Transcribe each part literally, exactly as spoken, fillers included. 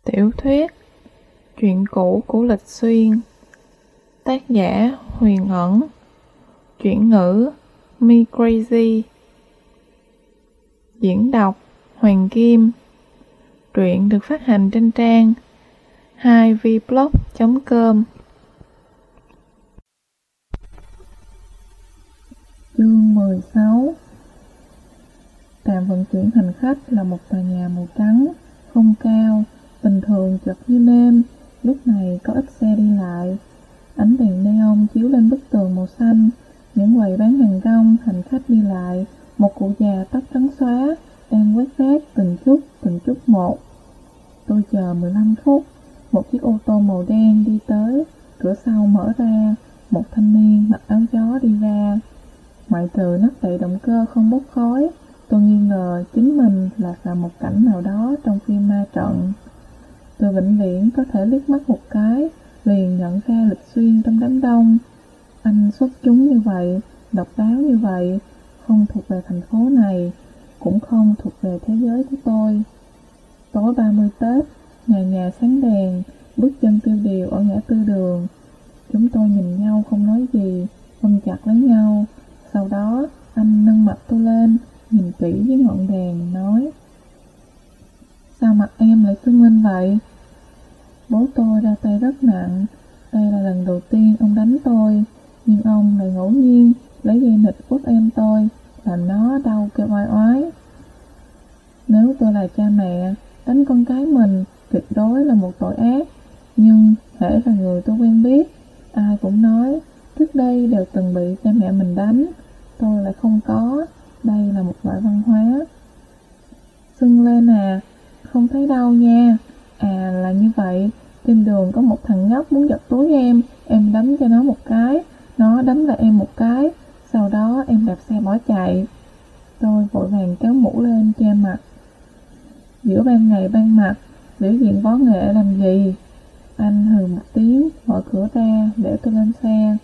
Tiểu thuyết Chuyện cũ của Lịch Xuyên. Tác giả Huyền Ẩn. Chuyển ngữ Me Crazy. Diễn đọc Hoàng Kim. Truyện được phát hành trên trang hai v blog chấm com. Chương mười sáu. Trạm vận chuyển hành khách là một tòa nhà màu trắng, không cao, bình thường chật như nêm. Lúc này có ít xe đi lại. Ánh đèn neon chiếu lên bức tường màu xanh. Những quầy bán hàng rong, hành khách đi lại. Một cụ già tóc trắng xóa đang quét rác từng chút, từng chút một. Tôi chờ mười lăm phút. Một chiếc ô tô màu đen đi tới. Cửa sau mở ra. Một thanh niên mặc áo gió đi ra. Ngoại trừ nắp đậy động cơ không bốc khói, tôi nghi ngờ chính mình lạc vào một cảnh nào đó trong phim ma trận. Tôi vĩnh viễn có thể liếc mắt một cái, liền nhận ra Lịch Xuyên trong đám đông. Anh xuất chúng như vậy, độc đáo như vậy, không thuộc về thành phố này, cũng không thuộc về thế giới của tôi. Tối ba mươi Tết, nhà nhà sáng đèn, bước chân tiêu điều ở ngã tư đường. Chúng tôi nhìn nhau không nói gì, ôm chặt lấy nhau. Sau đó, anh nâng mặt tôi lên, nhìn kỹ với ngọn đèn, nói: "Sao mặt em lại sưng lên vậy?" Bố tôi ra tay rất nặng. Đây là lần đầu tiên ông đánh tôi, nhưng ông lại ngẫu nhiên lấy dây nịt quất em tôi, làm nó đau kêu oai oái. Nếu tôi là cha mẹ, đánh con cái mình tuyệt đối là một tội ác. Nhưng hễ là người tôi quen biết, ai cũng nói trước đây đều từng bị cha mẹ mình đánh. Tôi lại không có. Đây là một loại văn hóa. Sưng lên à? Không thấy đau nha. À là như vậy, trên đường có một thằng nhóc muốn giật túi em, em đấm cho nó một cái, nó đấm lại em một cái, sau đó em đạp xe bỏ chạy. Tôi vội vàng kéo mũ lên che mặt. Giữa ban ngày ban mặt, biểu diễn võ nghệ làm gì? Anh hừ một tiếng, mở cửa ra để tôi lên xe.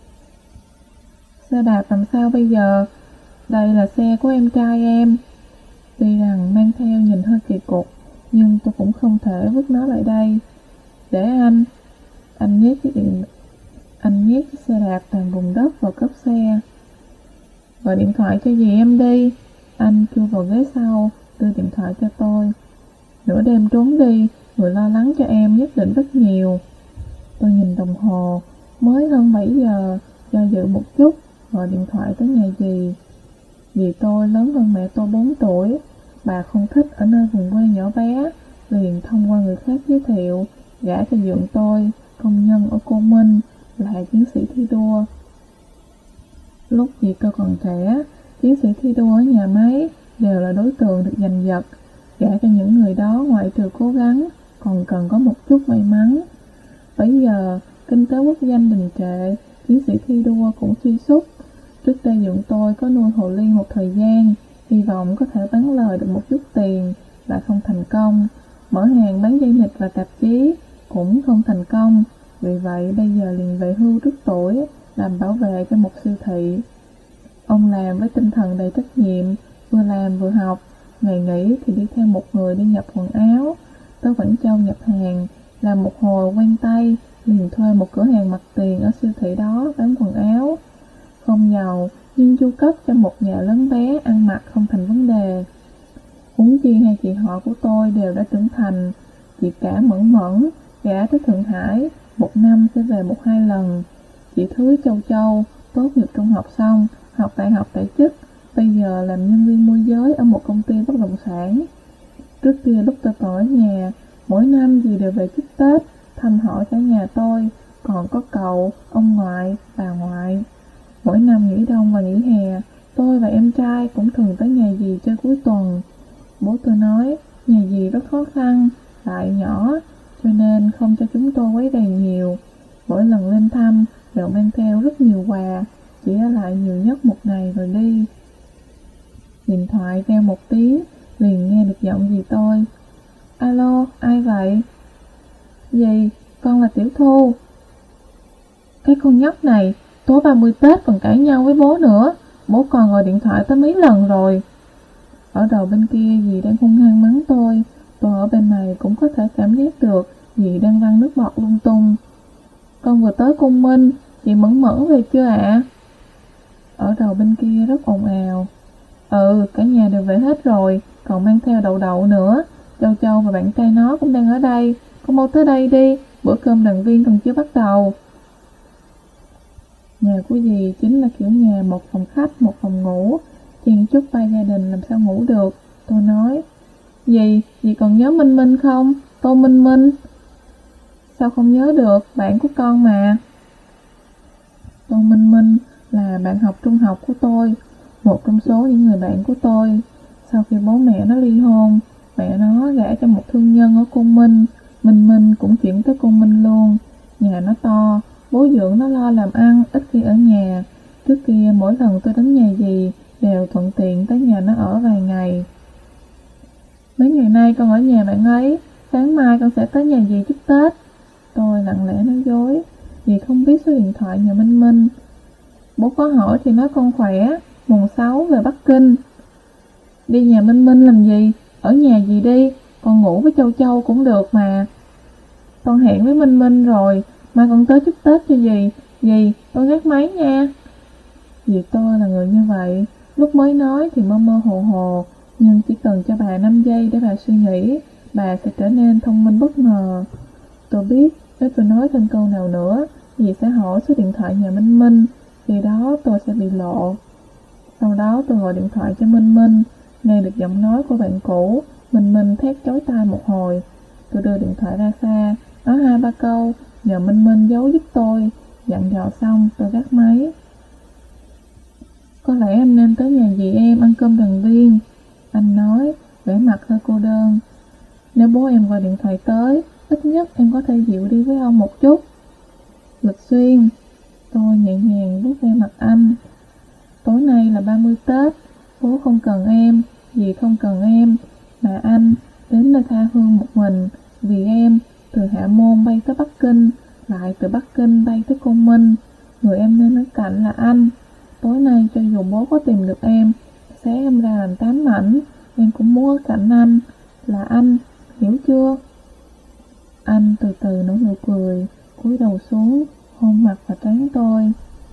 Xe đạp làm sao bây giờ? Đây là xe của em trai em. Tuy rằng mang theo nhìn hơi kỳ cục, nhưng tôi cũng không thể vứt nó lại đây. Để anh. Anh nhét chiếc điện Anh nhét chiếc xe đạp toàn vùng đất vào cốp xe. Gọi điện thoại cho dì em đi. Anh chui vào ghế sau, đưa điện thoại cho tôi. Nửa đêm trốn đi, người lo lắng cho em nhất định rất nhiều. Tôi nhìn đồng hồ, mới hơn bảy giờ, do dự một chút, gọi điện thoại tới nhà dì. Dì tôi lớn hơn mẹ tôi bốn tuổi, bà không thích ở nơi vùng quê nhỏ bé, liền thông qua người khác giới thiệu, gả cho dượng tôi, công nhân ở Cô Minh, là chiến sĩ thi đua. Lúc dì tôi còn trẻ, chiến sĩ thi đua ở nhà máy đều là đối tượng được giành giật, gả cho những người đó ngoại trừ cố gắng, còn cần có một chút may mắn. Bây giờ, kinh tế quốc doanh đình trệ, chiến sĩ thi đua cũng suy sút. Trước đây dượng tôi có nuôi hồ ly một thời gian, hy vọng có thể bán lời được một chút tiền, lại không thành công. Mở hàng bán dây nịt và tạp chí, cũng không thành công. Vì vậy bây giờ liền về hưu trước tuổi, làm bảo vệ cho một siêu thị. Ông làm với tinh thần đầy trách nhiệm, vừa làm vừa học. Ngày nghỉ thì đi theo một người đi nhập quần áo. Tới Vĩnh Châu nhập hàng, làm một hồi quen tay, liền thuê một cửa hàng mặt tiền ở siêu thị đó bán quần áo. Không giàu, nhưng chu cấp cho một nhà lớn bé ăn mặc không thành vấn đề. Huống chi hai chị họ của tôi đều đã trưởng thành. Chị cả Mẫn Mẫn, gả tới Thượng Hải, một năm sẽ về một hai lần. Chị Thứ Châu Châu, tốt nghiệp trung học xong, học đại học tại chức, bây giờ làm nhân viên môi giới ở một công ty bất động sản. Trước kia lúc tôi còn ở nhà, mỗi năm dì đều về chúc Tết, thăm hỏi cả nhà tôi, còn có cậu, ông ngoại, bà ngoại. Mỗi năm nghỉ đông và nghỉ hè, tôi và em trai cũng thường tới nhà dì chơi cuối tuần. Bố tôi nói, nhà dì rất khó khăn, lại nhỏ, cho nên không cho chúng tôi quấy rầy nhiều. Mỗi lần lên thăm, đều mang theo rất nhiều quà, chỉ ở lại nhiều nhất một ngày rồi đi. Điện thoại reo một tiếng, liền nghe được giọng dì tôi. Alo, ai vậy? Dì, con là Tiểu Thu. Cái con nhóc này, tối ba mươi Tết còn cãi nhau với bố nữa, bố còn gọi điện thoại tới mấy lần rồi. Ở đầu bên kia dì đang hung hăng mắng tôi, Tôi ở bên này cũng có thể cảm giác được dì đang văng nước bọt lung tung. Con vừa tới Cung Minh, chị Mẫn Mẫn về chưa ạ? Ở đầu bên kia rất ồn ào. Ừ, cả nhà đều về hết rồi, còn mang theo Đậu Đậu nữa. Châu Châu và bạn trai nó cũng đang ở đây. Con mau tới đây đi, bữa cơm đoàn viên còn chưa bắt đầu. Nhà của dì chính là kiểu nhà một phòng khách, một phòng ngủ. Chen chúc ba gia đình làm sao ngủ được. Tôi nói, dì, dì còn nhớ Minh Minh không? Tô Minh Minh. Sao không nhớ được, bạn của con mà. Tô Minh Minh là bạn học trung học của tôi, một trong số những người bạn của tôi. Sau khi bố mẹ nó ly hôn, mẹ nó gả cho một thương nhân ở Côn Minh. Minh Minh cũng chuyển tới Côn Minh luôn. Nhà nó to, bố dưỡng nó lo làm ăn, ít khi ở nhà. Trước kia mỗi lần tôi đến nhà dì đều thuận tiện tới nhà nó ở vài ngày. Mấy ngày nay con ở nhà bạn ấy, sáng mai con sẽ tới nhà dì chúc Tết. Tôi lặng lẽ nói dối, dì không biết số điện thoại nhà Minh Minh. Bố có hỏi thì nói con khỏe, mùng sáu về Bắc Kinh. Đi nhà Minh Minh làm gì, ở nhà dì đi, con ngủ với Châu Châu cũng được mà. Con hẹn với Minh Minh rồi, mai con tới chúc Tết cho dì, dì, con gác máy nha. Dì tôi là người như vậy, lúc mới nói thì mơ mơ hồ hồ, nhưng chỉ cần cho bà năm giây để bà suy nghĩ, bà sẽ trở nên thông minh bất ngờ. Tôi biết, nếu tôi nói thêm câu nào nữa, dì sẽ hỏi số điện thoại nhà Minh Minh, khi đó tôi sẽ bị lộ. Sau đó tôi gọi điện thoại cho Minh Minh, nghe được giọng nói của bạn cũ, Minh Minh thét chói tai một hồi. Tôi đưa điện thoại ra xa, nói hai ba câu, nhờ Minh Minh giấu giúp tôi, dặn dò xong tôi gác máy. Có lẽ em nên tới nhà dì em ăn cơm đoàn viên, anh nói, vẻ mặt hơi cô đơn. Nếu bố em gọi điện thoại tới, ít nhất em có thể dịu đi với ông một chút. Lịch Xuyên, tôi nhẹ nhàng vuốt ve mặt anh. Tối nay là ba mươi Tết, bố không cần em, dì không cần em, mà anh đến nơi tha hương một mình, vì em, từ Hạ Môn bay tới Bắc Kinh, lại từ Bắc Kinh bay tới Côn Minh. Người em nên ở cạnh là anh. Tối nay cho dù bố có tìm được em, xé em ra làm tám mảnh, em cũng muốn ở cạnh anh, là anh, hiểu chưa? Anh từ từ nở nụ cười, cúi đầu xuống, hôn mặt và trán tôi.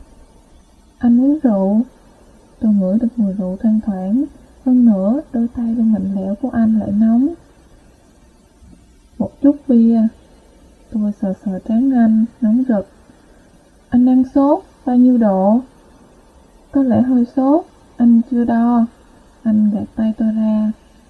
Anh uống rượu. Tôi ngửi được mùi rượu thoang thoảng, hơn nữa đôi tay luôn lạnh lẽo của anh lại nóng. Một chút bia. Tôi sờ sờ trán anh, nóng rực. Anh đang sốt, bao nhiêu độ? Có lẽ hơi sốt, anh chưa đo. Anh gạt tay tôi ra.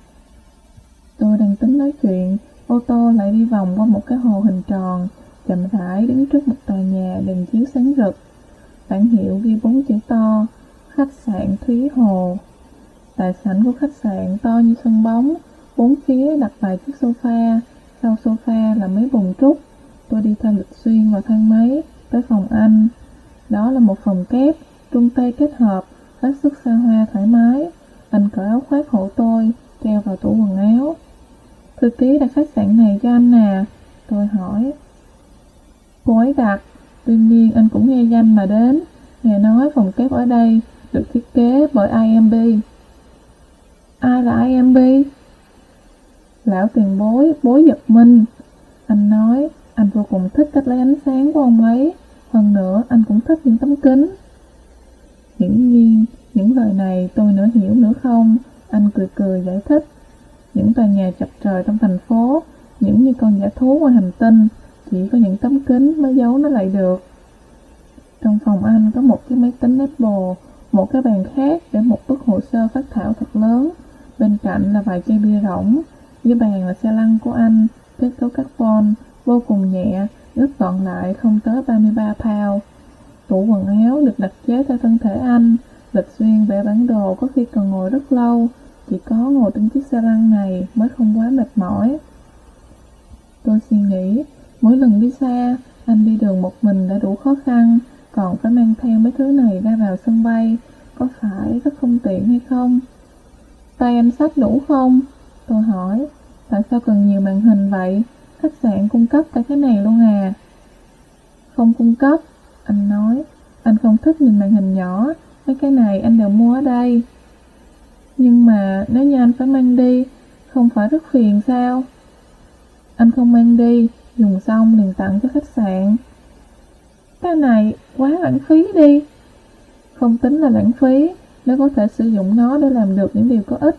Tôi đang tính nói chuyện, ô tô lại đi vòng qua một cái hồ hình tròn, chậm rãi đứng trước một tòa nhà đèn chiếu sáng rực. Bảng hiệu ghi bốn chữ to, khách sạn Thúy Hồ. Đại sảnh của khách sạn to như sân bóng, bốn phía đặt vài chiếc sofa, sau sofa là mấy bồn trúc. Tôi đi theo Lịch Xuyên vào thang máy, tới phòng anh. Đó là một phòng kép, trung tây kết hợp, hết sức xa hoa thoải mái. Anh cởi áo khoác hộ tôi, treo vào tủ quần áo. Thư ký đặt khách sạn này cho anh à? Tôi hỏi. Cô ấy đặt, tuy nhiên anh cũng nghe danh mà đến. Nghe nói phòng kép ở đây được thiết kế bởi i em bê. Ai là i em bê? Lão tiền bối, bối Giật Minh. Anh nói, anh vô cùng thích cách lấy ánh sáng của ông ấy. Hơn nữa, anh cũng thích những tấm kính. Hiển nhiên, những lời này tôi nửa hiểu nửa không. Anh cười cười giải thích. Những tòa nhà chọc trời trong thành phố, những như con dã thú ngoài hành tinh, chỉ có những tấm kính mới giấu nó lại được. Trong phòng anh có một chiếc máy tính Apple, một cái bàn khác để một bức hồ sơ phác thảo thật lớn. Bên cạnh là vài chai bia rỗng. Dưới bàn là xe lăn của anh, kết cấu carbon, vô cùng nhẹ, gấp gọn lại không tới ba mươi ba pound. Tủ quần áo được đặt chế theo thân thể anh. Lịch Xuyên vẽ bản đồ có khi cần ngồi rất lâu, chỉ có ngồi trên chiếc xe lăn này mới không quá mệt mỏi. Tôi suy nghĩ, mỗi lần đi xa, anh đi đường một mình đã đủ khó khăn, còn phải mang theo mấy thứ này ra vào sân bay, có phải rất không tiện hay không? Tay anh xách đủ không? Tôi hỏi, tại sao cần nhiều màn hình vậy? Khách sạn cung cấp cả cái này luôn à? Không cung cấp, anh nói, anh không thích nhìn màn hình nhỏ, mấy cái này anh đều mua ở đây. Nhưng mà nếu như anh phải mang đi, không phải rất phiền sao? Anh không mang đi, dùng xong liền tặng cho khách sạn. Cái này quá lãng phí đi. Không tính là lãng phí, nếu có thể sử dụng nó để làm được những điều có ích.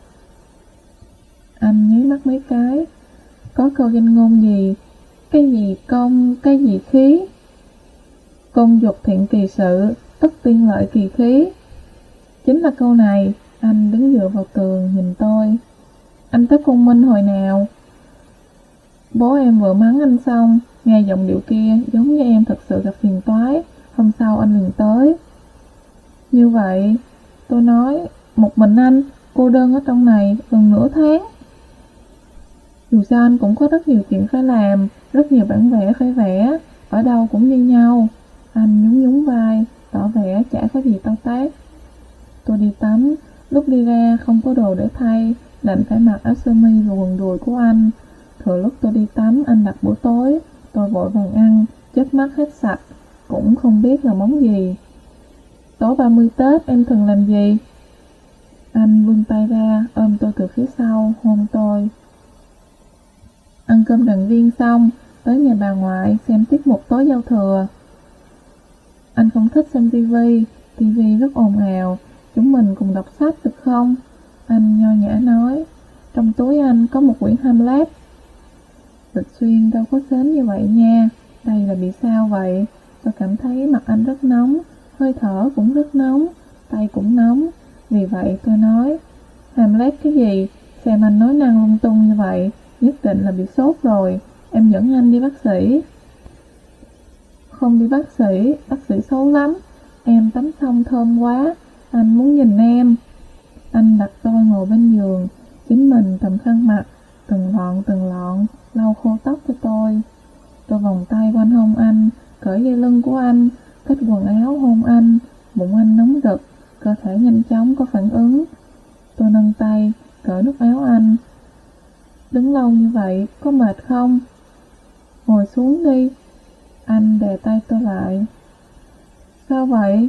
Anh nháy mắt mấy cái. Có câu danh ngôn gì? Cái gì công, cái gì khí? Công dục thiện kỳ sự, tất tiên lợi kỳ khí. Chính là câu này. Anh đứng dựa vào tường nhìn tôi. Anh tới Côn Minh hồi nào? Bố em vừa mắng anh xong, nghe giọng điệu kia giống như em thật sự gặp phiền toái. Hôm sau anh liền tới. Như vậy, tôi nói, một mình anh, cô đơn ở trong này gần nửa tháng. Dù sao anh cũng có rất nhiều chuyện phải làm, rất nhiều bản vẽ phải vẽ, ở đâu cũng như nhau. Anh nhún nhún vai, tỏ vẻ chả có gì to tát. Tôi đi tắm, lúc đi ra không có đồ để thay, đành phải mặc áo sơ mi và quần đùi của anh. Thừa lúc tôi đi tắm, anh đặt bữa tối, tôi vội vàng ăn, chớp mắt hết sạch, cũng không biết là món gì. Tối ba mươi Tết em thường làm gì? Anh vươn tay ra, ôm tôi từ phía sau, hôn tôi. Ăn cơm đoàn viên xong, tới nhà bà ngoại xem tiết mục tối giao thừa. Anh không thích xem tivi, tivi rất ồn ào, chúng mình cùng đọc sách được không? Anh nho nhã nói. Trong túi anh có một quyển Hamlet. Lịch Xuyên đâu có sớm như vậy nha, đây là bị sao vậy? Tôi cảm thấy mặt anh rất nóng, hơi thở cũng rất nóng, tay cũng nóng. Vì vậy tôi nói, Hamlet cái gì? Xem anh nói năng lung tung như vậy, nhất định là bị sốt rồi, em dẫn anh đi bác sĩ. Không đi bác sĩ, bác sĩ xấu lắm. Em tắm xong thơm quá, anh muốn nhìn em. Anh đặt tôi ngồi bên giường, chính mình cầm khăn mặt, từng lọn từng lọn, lau khô tóc cho tôi. Tôi vòng tay quanh hông anh, cởi dây lưng của anh, cách quần áo hôn anh, bụng anh nóng rực, cơ thể nhanh chóng có phản ứng. Tôi nâng tay, cởi nút áo anh. Đứng lâu như vậy, có mệt không? Ngồi xuống đi. Anh đè tay tôi lại. Sao vậy?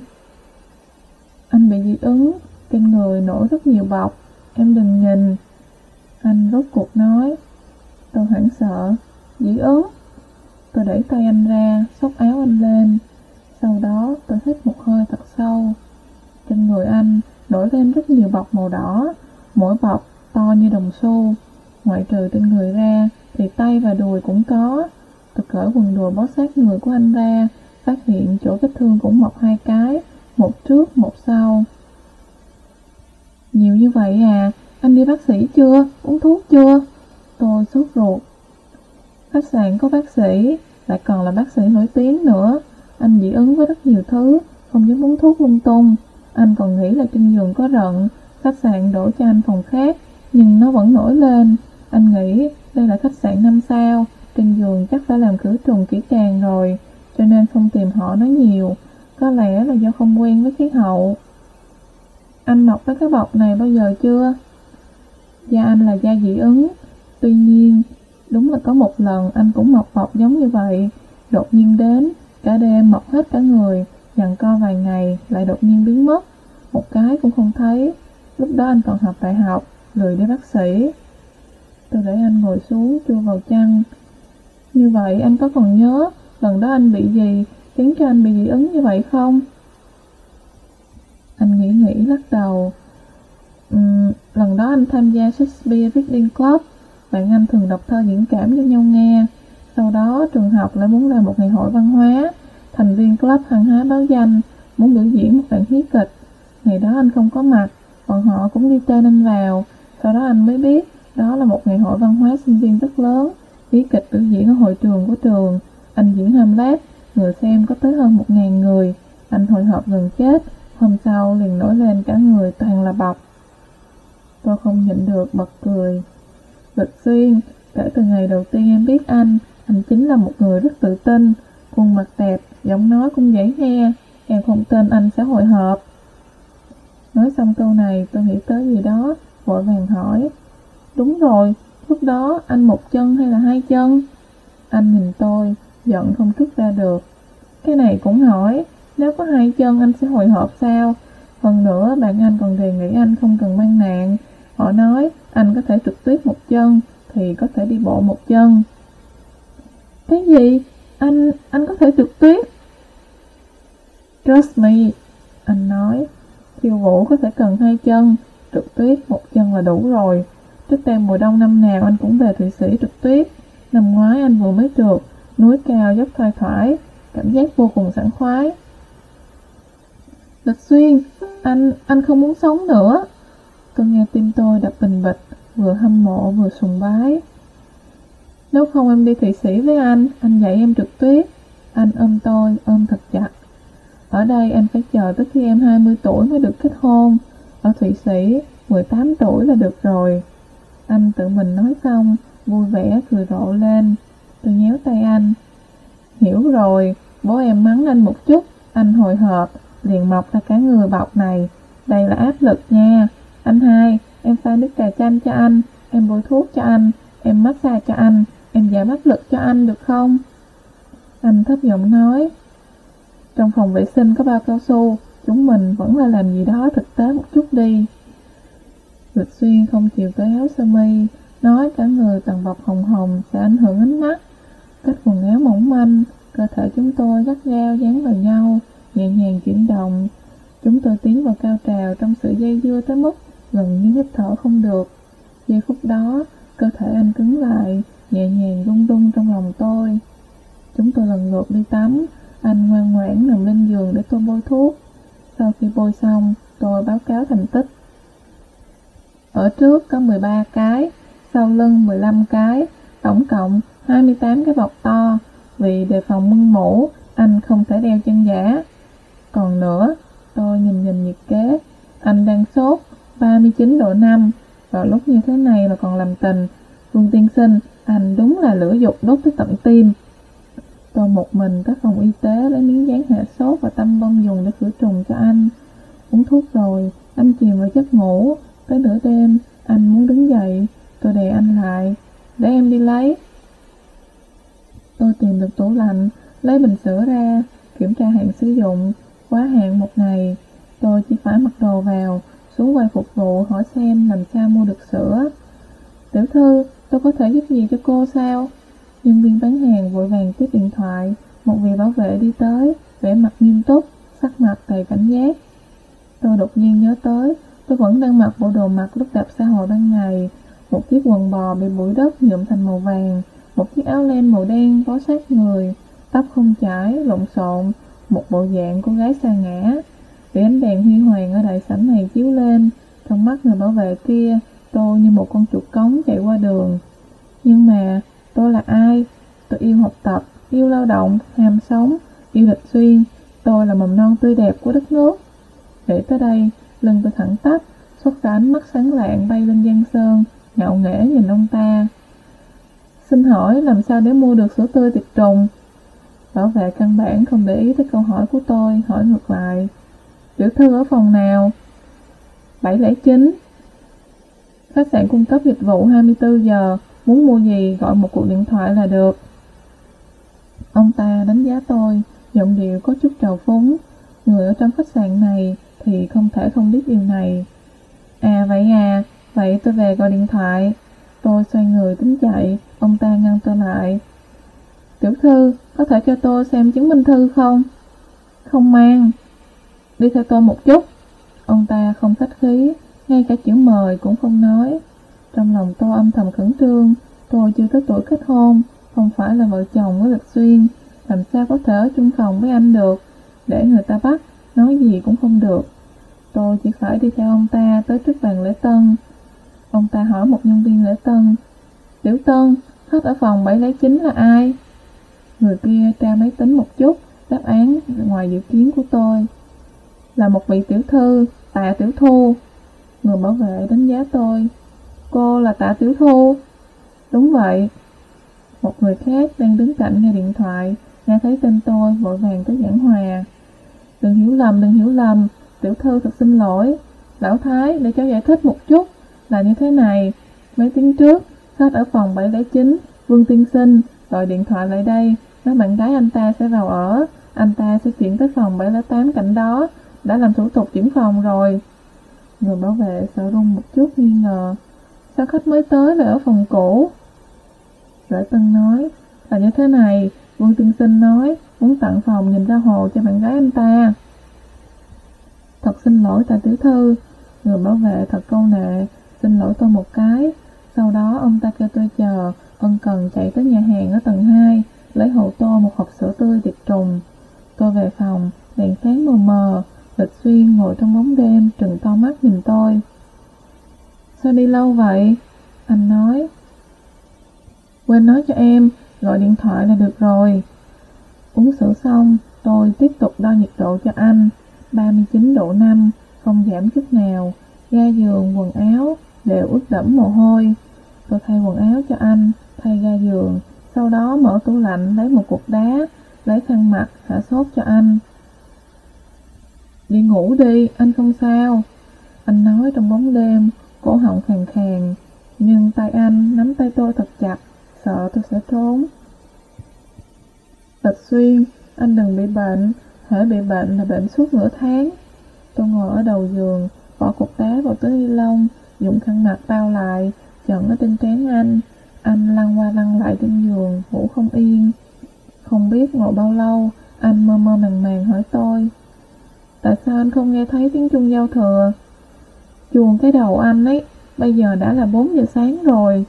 Anh bị dị ứng, trên người nổi rất nhiều bọc, em đừng nhìn. Anh rốt cuộc nói. Tôi hoảng sợ. Dị ứng? Tôi đẩy tay anh ra, xốc áo anh lên. Sau đó tôi hít một hơi thật sâu. Trên người anh nổi lên rất nhiều bọc màu đỏ, mỗi bọc to như đồng xu. Ngoại trừ trên người ra thì tay và đùi cũng có. Tôi cởi quần đùi bó sát người của anh ra, phát hiện chỗ vết thương cũng mọc hai cái, một trước một sau. Nhiều như vậy à? Anh đi bác sĩ chưa? Uống thuốc chưa? Tôi sốt ruột. Khách sạn có bác sĩ, lại còn là bác sĩ nổi tiếng nữa. Anh dị ứng với rất nhiều thứ, không dám uống thuốc lung tung. Anh còn nghĩ là trên giường có rận, khách sạn đổi cho anh phòng khác, nhưng nó vẫn nổi lên. Anh nghĩ đây là khách sạn năm sao, trên giường chắc phải làm khử trùng kỹ càng rồi, cho nên không tìm họ nói nhiều. Có lẽ là do không quen với khí hậu. Anh mọc với cái bọc này bao giờ chưa? Da anh là da dị ứng. Tuy nhiên, đúng là có một lần anh cũng mọc bọc giống như vậy. Đột nhiên đến, cả đêm mọc hết cả người, giằng co vài ngày lại đột nhiên biến mất. Một cái cũng không thấy. Lúc đó anh còn học đại học, lười đi bác sĩ. Tôi để anh ngồi xuống chui vào chăn. Như vậy anh có còn nhớ lần đó anh bị gì khiến cho anh bị dị ứng như vậy không? Anh nghĩ nghĩ lắc đầu. Uhm, lần đó anh tham gia Shakespeare Reading Club. Bạn anh thường đọc thơ diễn cảm cho nhau nghe. Sau đó trường học lại muốn làm một ngày hội văn hóa. Thành viên club hăng hái báo danh, muốn biểu diễn một đoạn hí kịch. Ngày đó anh không có mặt, bọn họ cũng đi tên anh vào. Sau đó anh mới biết đó là một ngày hội văn hóa sinh viên rất lớn. Hí kịch biểu diễn ở hội trường của trường. Anh diễn Hamlet, người xem có tới hơn một ngàn người. Anh hồi hộp gần chết, hôm sau liền nổi lên cả người toàn là bọc. Tôi không nhịn được bật cười. Lịch Xuyên, kể từ ngày đầu tiên em biết anh, anh chính là một người rất tự tin, khuôn mặt đẹp, giọng nói cũng dễ nghe, em không tin anh sẽ hồi hộp. Nói xong câu này tôi nghĩ tới gì đó, vội vàng hỏi. Đúng rồi, lúc đó anh một chân hay là hai chân? Anh nhìn tôi, giận không trút ra được. Cái này cũng hỏi, nếu có hai chân anh sẽ hồi hộp sao? Hơn nữa bạn anh còn đề nghị anh không cần mang nạn. Họ nói anh có thể trượt tuyết một chân, thì có thể đi bộ một chân. Cái gì? Anh, anh có thể trượt tuyết? Trust me, anh nói. Khiêu vũ có thể cần hai chân, trượt tuyết một chân là đủ rồi. Trước đây mùa đông năm nào anh cũng về Thụy Sĩ trượt tuyết. Năm ngoái anh vừa mới trượt, núi cao dốc thoai thoải, cảm giác vô cùng sảng khoái. Lịch Xuyên, anh, anh không muốn sống nữa. Tôi nghe tim tôi đập bình bịch, vừa hâm mộ vừa sùng bái. Nếu không em đi Thụy Sĩ với anh, anh dạy em trượt tuyết. Anh ôm tôi, ôm thật chặt. Ở đây anh phải chờ tới khi em hai mươi tuổi mới được kết hôn. Ở Thụy Sĩ, mười tám tuổi là được rồi. Anh tự mình nói xong, vui vẻ cười rộ lên. Tôi nhéo tay anh. Hiểu rồi, bố em mắng anh một chút, anh hồi hộp, liền mọc ra cả người bọc này. Đây là áp lực nha. Anh hai, em pha nước trà chanh cho anh, em bôi thuốc cho anh, em massage cho anh, em giảm áp lực cho anh được không? Anh thấp giọng nói. Trong phòng vệ sinh có bao cao su, chúng mình vẫn là làm gì đó thực tế một chút đi. Lịch Xuyên không chịu cởi áo sơ mi, nói cả người toàn bọc hồng hồng sẽ ảnh hưởng ánh mắt. Cách quần áo mỏng manh, cơ thể chúng tôi gắt gao dán vào nhau, nhẹ nhàng chuyển động. Chúng tôi tiến vào cao trào trong sự dây dưa tới mức gần như hít thở không được. Giây phút đó, cơ thể anh cứng lại, nhẹ nhàng rung rung trong lòng tôi. Chúng tôi lần lượt đi tắm, anh ngoan ngoãn nằm lên giường để tôi bôi thuốc. Sau khi bôi xong, tôi báo cáo thành tích. Ở trước có mười ba cái, sau lưng mười lăm cái, tổng cộng hai mươi tám cái bọc to. Vì đề phòng mưng mủ, anh không thể đeo chân giả. Còn nữa, tôi nhìn nhìn nhiệt kế, anh đang sốt ba mươi chín độ năm. Vào lúc như thế này mà còn làm tình. Vương tiên sinh, anh đúng là lửa dục đốt tới tận tim. Tôi một mình tới phòng y tế lấy miếng dán hạ sốt và tăm bông dùng để khử trùng cho anh. Uống thuốc rồi, anh chìm vào giấc ngủ. Tới nửa đêm, anh muốn đứng dậy. Tôi đè anh lại. Để em đi lấy. Tôi tìm được tủ lạnh, lấy bình sữa ra, kiểm tra hạn sử dụng. Quá hạn một ngày. Tôi chỉ phải mặc đồ vào, xuống quầy phục vụ hỏi xem làm sao mua được sữa. Tiểu thư, tôi có thể giúp gì cho cô sao? Nhân viên bán hàng vội vàng tiếp điện thoại. Một vị bảo vệ đi tới, vẻ mặt nghiêm túc, sắc mặt đầy cảnh giác. Tôi đột nhiên nhớ tới, tôi vẫn đang mặc bộ đồ mặc lúc đạp xã hội ban ngày. Một chiếc quần bò bị bụi đất nhuộm thành màu vàng, một chiếc áo len màu đen bó sát người, tóc không chải, lộn xộn, một bộ dạng cô gái sa ngã. Bị ánh đèn huy hoàng ở đại sảnh này chiếu lên, trong mắt người bảo vệ kia, tôi như một con chuột cống chạy qua đường. Nhưng mà, tôi là ai? Tôi yêu học tập, yêu lao động, ham sống, yêu Lịch Xuyên. Tôi là mầm non tươi đẹp của đất nước. Để tới đây, lưng tôi thẳng tắp, xuất ra ánh mắt sáng lạng bay lên giang sơn, ngạo nghễ nhìn ông ta. Xin hỏi làm sao để mua được sữa tươi tiệt trùng? Bảo vệ căn bản không để ý tới câu hỏi của tôi, hỏi ngược lại. Tiểu thư ở phòng nào? bảy không chín. Khách sạn cung cấp dịch vụ hai mươi tư giờ, muốn mua gì gọi một cuộc điện thoại là được. Ông ta đánh giá tôi, giọng điệu có chút trào phúng. Người ở trong khách sạn này thì không thể không biết điều này. À vậy à, vậy tôi về gọi điện thoại. Tôi xoay người tính chạy, ông ta ngăn tôi lại. Tiểu thư, có thể cho tôi xem chứng minh thư không? Không mang. Đi theo tôi một chút. Ông ta không khách khí, ngay cả chữ mời cũng không nói. Trong lòng tôi âm thầm khẩn trương, tôi chưa tới tuổi kết hôn, không phải là vợ chồng với Lịch Xuyên, làm sao có thể ở chung phòng với anh được, để người ta bắt, nói gì cũng không được. Tôi chỉ phải đi theo ông ta tới trước bàn lễ tân. Ông ta hỏi một nhân viên lễ tân. Tiểu Tân, khách ở phòng bảy không chín là ai? Người kia tra máy tính một chút, đáp án ngoài dự kiến của tôi. Là một vị tiểu thư, Tạ Tiểu Thu. Người bảo vệ đánh giá tôi. Cô là Tạ Tiểu Thu? Đúng vậy. Một người khác đang đứng cạnh nghe điện thoại, nghe thấy tên tôi vội vàng tới giảng hòa. Đừng hiểu lầm, đừng hiểu lầm, tiểu thư thật xin lỗi. Lão Thái, để cháu giải thích một chút. Là như thế này, mấy tiếng trước, khách ở phòng bảy không chín, Vương tiên sinh, gọi điện thoại lại đây, nói bạn gái anh ta sẽ vào ở, anh ta sẽ chuyển tới phòng bảy không tám cạnh đó, đã làm thủ tục chuyển phòng rồi. Người bảo vệ sợ run một chút nghi ngờ. Sao khách mới tới lại ở phòng cũ? Lễ Tân nói, là như thế này, Vương tiên sinh nói muốn tặng phòng nhìn ra hồ cho bạn gái anh ta. Thật xin lỗi Tạ tiểu thư, người bảo vệ thật câu nệ, xin lỗi tôi một cái. Sau đó ông ta kêu tôi chờ, ân cần chạy tới nhà hàng ở tầng hai, lấy hộ tôi một hộp sữa tươi tiệt trùng. Tôi về phòng, đèn sáng mờ mờ, Lịch Xuyên ngồi trong bóng đêm trừng to mắt nhìn tôi. Sao đi lâu vậy? Anh nói. Quên nói cho em, gọi điện thoại là được rồi. Uống sữa xong, tôi tiếp tục đo nhiệt độ cho anh. ba mươi chín độ năm, không giảm chút nào. Ga giường, quần áo đều ướt đẫm mồ hôi. Tôi thay quần áo cho anh, thay ga giường, sau đó mở tủ lạnh lấy một cục đá, lấy khăn mặt hạ sốt cho anh. Đi ngủ đi, anh không sao. Anh nói trong bóng đêm, cổ họng khàn khàn, nhưng tay anh nắm tay tôi thật chặt, sợ tôi sẽ trốn. Lịch Xuyên, anh đừng bị bệnh, hễ bị bệnh là bệnh suốt nửa tháng. Tôi ngồi ở đầu giường, bỏ cục đá vào túi ni lông, dùng khăn mặt bao lại, chận ở trên trán anh. Anh lăn qua lăn lại trên giường, ngủ không yên. Không biết ngồi bao lâu, anh mơ mơ màng màng hỏi tôi, tại sao anh không nghe thấy tiếng chuông giao thừa? Chuông cái đầu anh ấy, bây giờ đã là bốn giờ sáng rồi.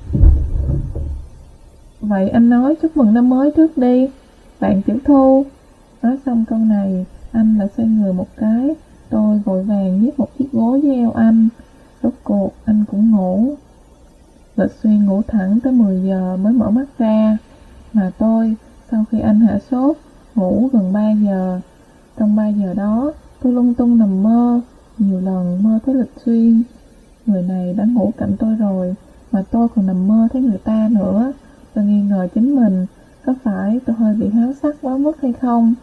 Vậy anh nói chúc mừng năm mới trước đi, bạn Tiểu Thu. Nói xong câu này, anh lại xoay người một cái. Tôi vội vàng nhét một chiếc gối với eo anh. Rốt cuộc anh cũng ngủ. Lịch Xuyên ngủ thẳng tới mười giờ mới mở mắt ra. Mà tôi, sau khi anh hạ sốt, ngủ gần ba giờ. Trong ba giờ đó, tôi lung tung nằm mơ. Nhiều lần mơ thấy Lịch Xuyên. Người này đã ngủ cạnh tôi rồi, mà tôi còn nằm mơ thấy người ta nữa. Tôi nghi ngờ chính mình, có phải tôi hơi bị háo sắc quá mức hay không?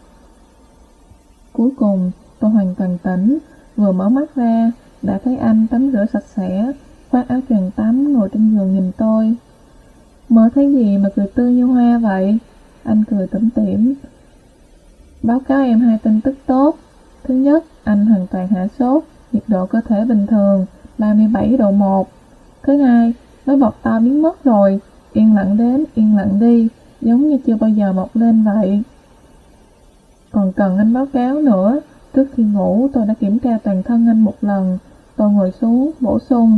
Cuối cùng, tôi hoàn toàn tỉnh, vừa mở mắt ra, đã thấy anh tắm rửa sạch sẽ, khoác áo choàng tắm ngồi trên giường nhìn tôi. Mơ thấy gì mà cười tươi như hoa vậy? Anh cười tủm tỉm. Báo cáo em hai tin tức tốt. Thứ nhất, anh hoàn toàn hạ sốt, nhiệt độ cơ thể bình thường, ba mươi bảy độ một. Thứ hai, mấy bọt to biến mất rồi, yên lặng đến, yên lặng đi, giống như chưa bao giờ mọc lên vậy. Còn cần anh báo cáo nữa, trước khi ngủ tôi đã kiểm tra toàn thân anh một lần. Tôi ngồi xuống, bổ sung.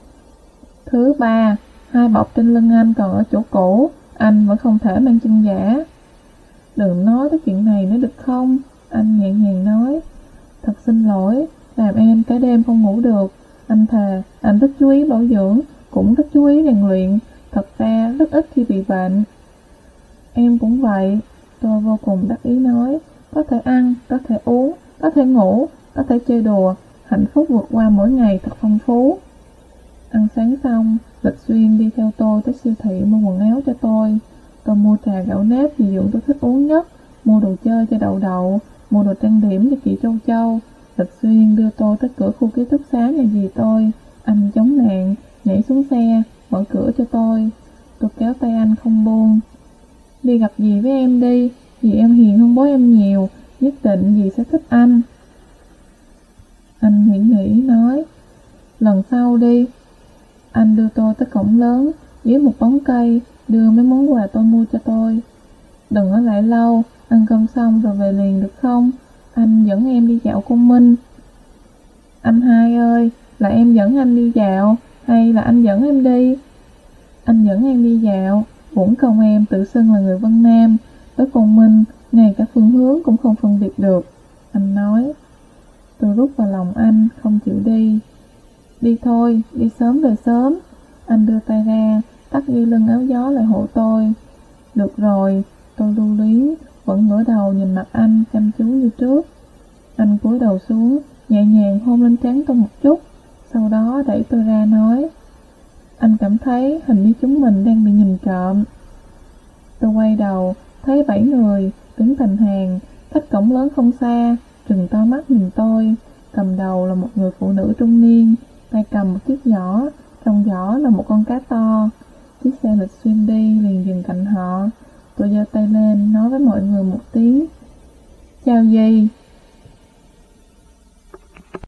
Thứ ba, hai bọc trên lưng anh còn ở chỗ cũ, anh vẫn không thể mang chân giả. Đừng nói tới chuyện này nữa được không? Anh nhẹ nhàng nói. Thật xin lỗi, làm em cả đêm không ngủ được. Anh thề, anh rất chú ý bảo dưỡng, cũng rất chú ý rèn luyện. Thật ra rất ít khi bị bệnh. Em cũng vậy. Tôi vô cùng đắc ý nói. Có thể ăn, có thể uống, có thể ngủ, có thể chơi đùa. Hạnh phúc vượt qua mỗi ngày thật phong phú. Ăn sáng xong, Lịch Xuyên đi theo tôi tới siêu thị mua quần áo cho tôi. Tôi mua trà gạo nếp vì dưỡng tôi thích uống nhất, mua đồ chơi cho Đậu Đậu, mua đồ trang điểm cho chị Châu Châu. Lịch Xuyên đưa tôi tới cửa khu ký túc xá nhà dì tôi. Anh chống nạn, nhảy xuống xe, mở cửa cho tôi. Tôi kéo tay anh không buông. Đi gặp dì với em đi, dì em hiền hơn bố em nhiều, nhất định dì sẽ thích anh. Anh nghĩ nghĩ nói, lần sau đi. Anh đưa tôi tới cổng lớn, dưới một bóng cây, đưa mấy món quà tôi mua cho tôi. Đừng ở lại lâu, ăn cơm xong rồi về liền được không? Anh dẫn em đi dạo Côn Minh. Anh hai ơi, là em dẫn anh đi dạo, hay là anh dẫn em đi? Anh dẫn em đi dạo, bổn công em tự xưng là người Vân Nam, tới Côn Minh, ngay cả phương hướng cũng không phân biệt được. Anh nói. Tôi rút vào lòng anh, không chịu đi. Đi thôi, đi sớm về sớm. Anh đưa tay ra, tắt dây lưng áo gió lại hộ tôi. Được rồi, tôi lưu luyến, vẫn ngửa đầu nhìn mặt anh chăm chú như trước. Anh cúi đầu xuống, nhẹ nhàng hôn lên trán tôi một chút, sau đó đẩy tôi ra nói. Anh cảm thấy hình như chúng mình đang bị nhìn trộm. Tôi quay đầu, thấy bảy người, đứng thành hàng, cách cổng lớn không xa, trừng to mắt nhìn tôi. Cầm đầu là một người phụ nữ trung niên, tay cầm một chiếc giỏ, trong giỏ là một con cá to. Chiếc xe Lịch Xuyên đi liền dừng cạnh họ. Tôi giơ tay lên nói với mọi người một tiếng. Chào dì.